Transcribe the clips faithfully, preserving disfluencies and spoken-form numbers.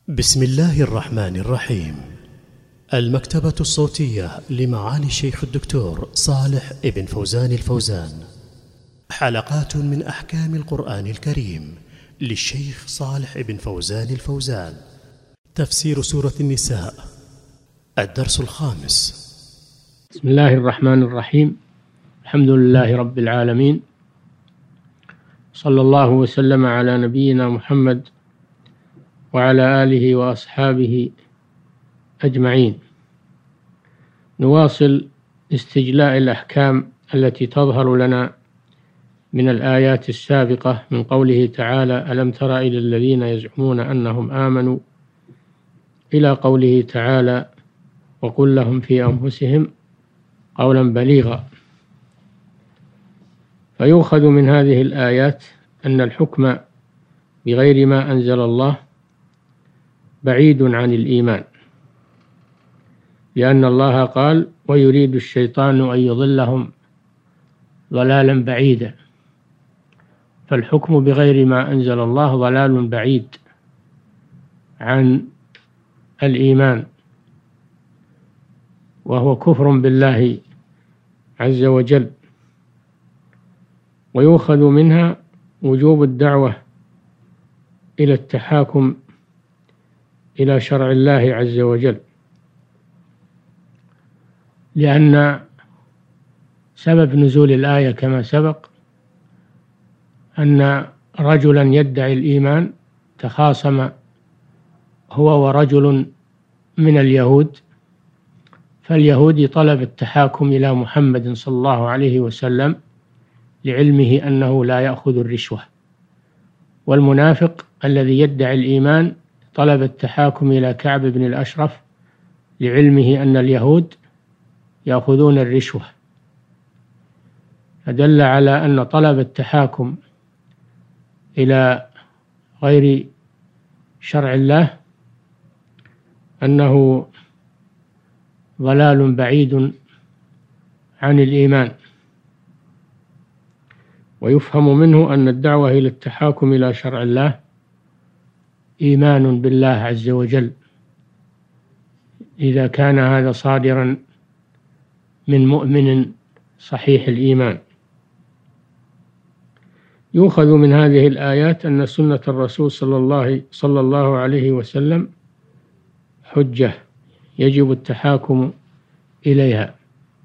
بسم الله الرحمن الرحيم. المكتبة الصوتية لمعالي الشيخ الدكتور صالح ابن فوزان الفوزان، حلقات من أحكام القرآن الكريم للشيخ صالح ابن فوزان الفوزان. تفسير سورة النساء، الدرس الخامس. بسم الله الرحمن الرحيم. الحمد لله رب العالمين، صلى الله وسلم على نبينا محمد وعلى آله وأصحابه أجمعين. نواصل استجلاء الأحكام التي تظهر لنا من الآيات السابقة من قوله تعالى: ألم تر إلى الذين يزعمون أنهم آمنوا، إلى قوله تعالى: وقل لهم في أنفسهم قولا بليغا. فيؤخذ من هذه الآيات أن الحكم بغير ما أنزل الله بعيد عن الإيمان، لأن الله قال: ويريد الشيطان أن يضلهم ضلالا بعيدا. فالحكم بغير ما أنزل الله ضلال بعيد عن الإيمان، وهو كفر بالله عز وجل. ويؤخذ منها وجوب الدعوة إلى التحاكم إلى شرع الله عز وجل، لأن سبب نزول الآية كما سبق أن رجلا يدعي الإيمان تخاصم هو ورجل من اليهود، فاليهودي طلب التحاكم إلى محمد صلى الله عليه وسلم لعلمه أنه لا يأخذ الرشوة، والمنافق الذي يدعي الإيمان طلب التحاكم إلى كعب بن الأشرف لعلمه أن اليهود يأخذون الرشوة. فدل على أن طلب التحاكم إلى غير شرع الله أنه ضلال بعيد عن الإيمان. ويفهم منه أن الدعوة إلى التحاكم إلى شرع الله إيمان بالله عز وجل، إذا كان هذا صادرا من مؤمن صحيح الإيمان. يؤخذ من هذه الآيات أن سنة الرسول صلى الله, صلى الله عليه وسلم حجة يجب التحاكم إليها،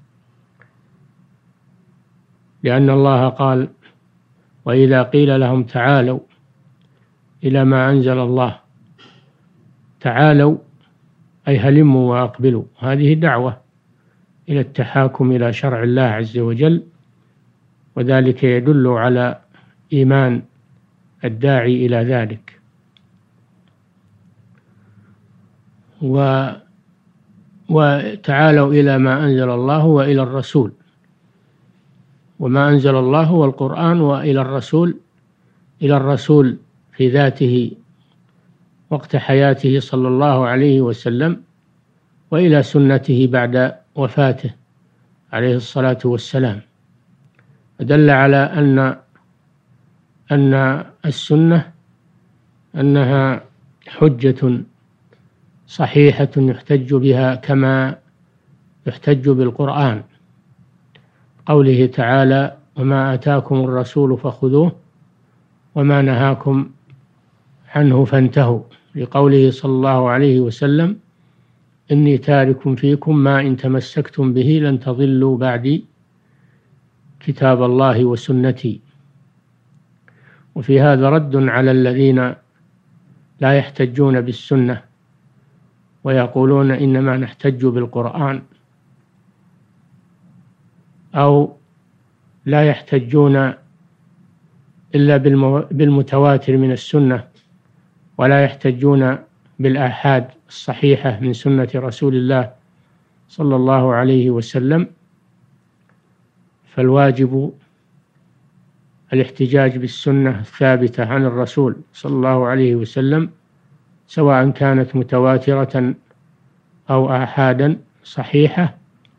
لأن الله قال: وإذا قيل لهم تعالوا إلى ما أنزل الله، تعالوا أي هلموا وأقبلوا. هذه دعوة إلى التحاكم إلى شرع الله عز وجل، وذلك يدل على إيمان الداعي إلى ذلك. و وتعالوا إلى ما أنزل الله وإلى الرسول، وما أنزل الله هو القرآن، وإلى الرسول إلى الرسول في ذاته وقت حياته صلى الله عليه وسلم، وإلى سنته بعد وفاته عليه الصلاة والسلام. دل على أن أن السنة أنها حجة صحيحة يحتج بها كما يحتج بالقرآن. قوله تعالى: وما آتاكم الرسول فخذوه وما نهاكم عنه فانتهوا، لقوله صلى الله عليه وسلم: إني تارك فيكم ما إن تمسكتم به لن تضلوا بعدي كتاب الله وسنتي. وفي هذا رد على الذين لا يحتجون بالسنة ويقولون إنما نحتج بالقرآن، أو لا يحتجون إلا بالمتواتر من السنة، ولا يحتجون بالآحاد الصحيحة من سنة رسول الله صلى الله عليه وسلم. فالواجب الاحتجاج بالسنة الثابتة عن الرسول صلى الله عليه وسلم، سواء كانت متواترة أو آحادا صحيحة،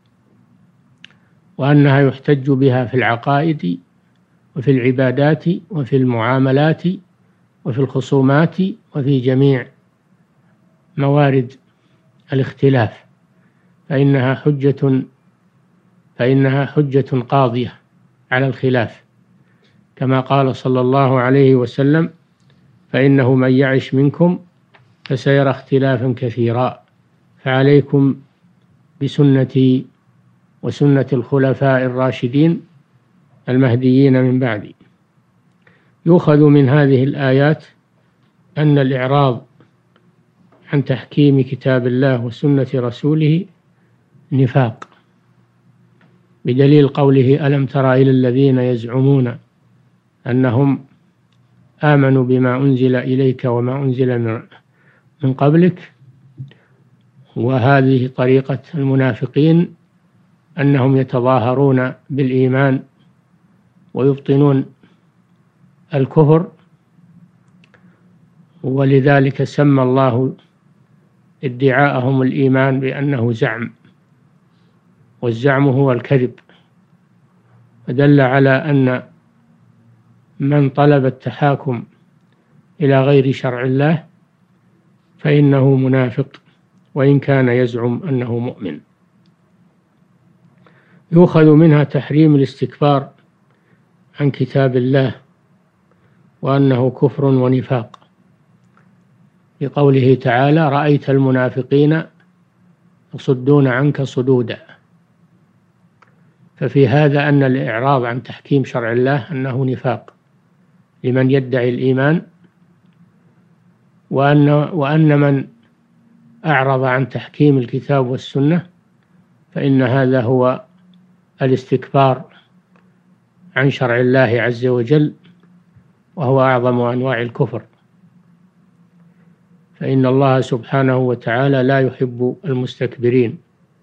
وأنها يحتج بها في العقائد وفي العبادات وفي المعاملات وفي الخصومات وفي جميع موارد الاختلاف، فإنها حجة فإنها حجة قاضية على الخلاف، كما قال صلى الله عليه وسلم: فإنه من يعش منكم فسيرى اختلافا كثيرا، فعليكم بسنتي وسنة الخلفاء الراشدين المهديين من بعدي. يؤخذ من هذه الآيات أن الإعراض عن تحكيم كتاب الله وسنة رسوله نفاق، بدليل قوله: ألم تر إلى الذين يزعمون أنهم آمنوا بما أنزل إليك وما أنزل من قبلك. وهذه طريقة المنافقين، أنهم يتظاهرون بالإيمان ويبطنون الكفر، ولذلك سمى الله ادعاءهم الإيمان بأنه زعم، والزعم هو الكذب، فدل على أن من طلب التحاكم إلى غير شرع الله فإنه منافق، وإن كان يزعم أنه مؤمن. يؤخذ منها تحريم الاستكبار عن كتاب الله، وأنه كفر ونفاق، لقوله تعالى: رأيت المنافقين يصدون عنك صدودا. ففي هذا أن الإعراض عن تحكيم شرع الله أنه نفاق لمن يدعي الإيمان، وأن, وأن من أعرض عن تحكيم الكتاب والسنة فإن هذا هو الاستكبار عن شرع الله عز وجل، وهو أعظم أنواع الكفر، فإن الله سبحانه وتعالى لا يحب المستكبرين.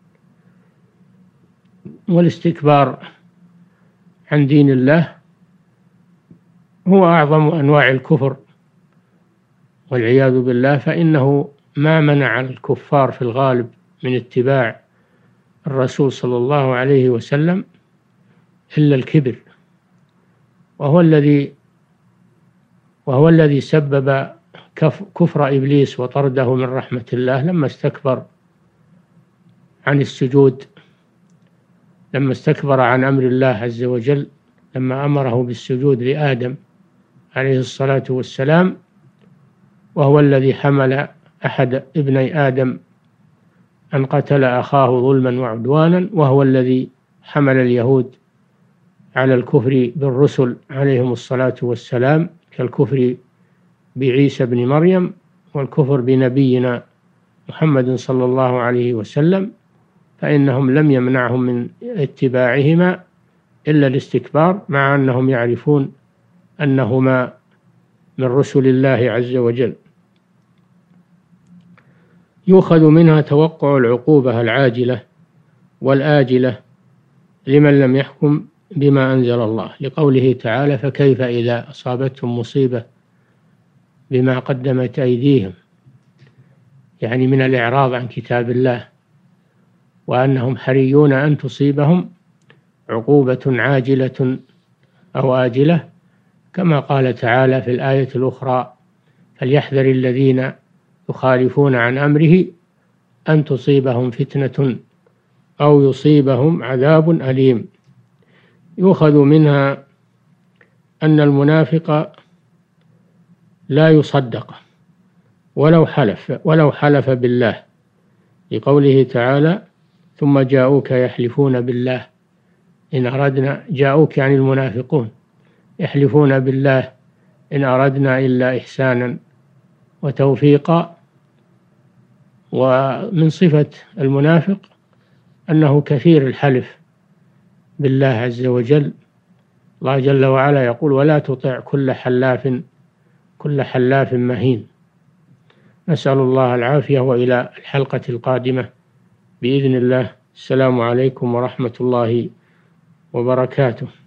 والاستكبار عن دين الله هو أعظم أنواع الكفر والعياذ بالله، فإنه ما منع الكفار في الغالب من اتباع الرسول صلى الله عليه وسلم إلا الكبر، وهو الذي وهو الذي سبب كفر إبليس وطرده من رحمة الله لما استكبر عن السجود، لما استكبر عن أمر الله عز وجل، لما أمره بالسجود لآدم عليه الصلاة والسلام، وهو الذي حمل أحد ابني آدم أن قتل أخاه ظلما وعدوانا، وهو الذي حمل اليهود على الكفر بالرسل عليهم الصلاة والسلام، كالكفر بعيسى بن مريم والكفر بنبينا محمد صلى الله عليه وسلم، فإنهم لم يمنعهم من اتباعهما إلا الاستكبار، مع أنهم يعرفون أنهما من رسل الله عز وجل. يؤخذ منها توقع العقوبة العاجلة والآجلة لمن لم يحكم بما أنزل الله، لقوله تعالى: فكيف إذا أصابتهم مصيبة بما قدمت أيديهم، يعني من الإعراض عن كتاب الله، وأنهم حريون أن تصيبهم عقوبة عاجلة أو آجلة، كما قال تعالى في الآية الأخرى: فليحذر الذين يخالفون عن أمره أن تصيبهم فتنة أو يصيبهم عذاب أليم. يؤخذ منها أن المنافق لا يصدق ولو حلف ولو حلف بالله، لقوله تعالى: ثم جاءوك يحلفون بالله إن أردنا، جاءوك يعني المنافقون يحلفون بالله إن أردنا إلا إحسانا وتوفيقا. ومن صفة المنافق أنه كثير الحلف بالله عز وجل. الله جل وعلا يقول: ولا تطع كل حلاف كل حلاف مهين. نسأل الله العافية، وإلى الحلقة القادمة بإذن الله. السلام عليكم ورحمة الله وبركاته.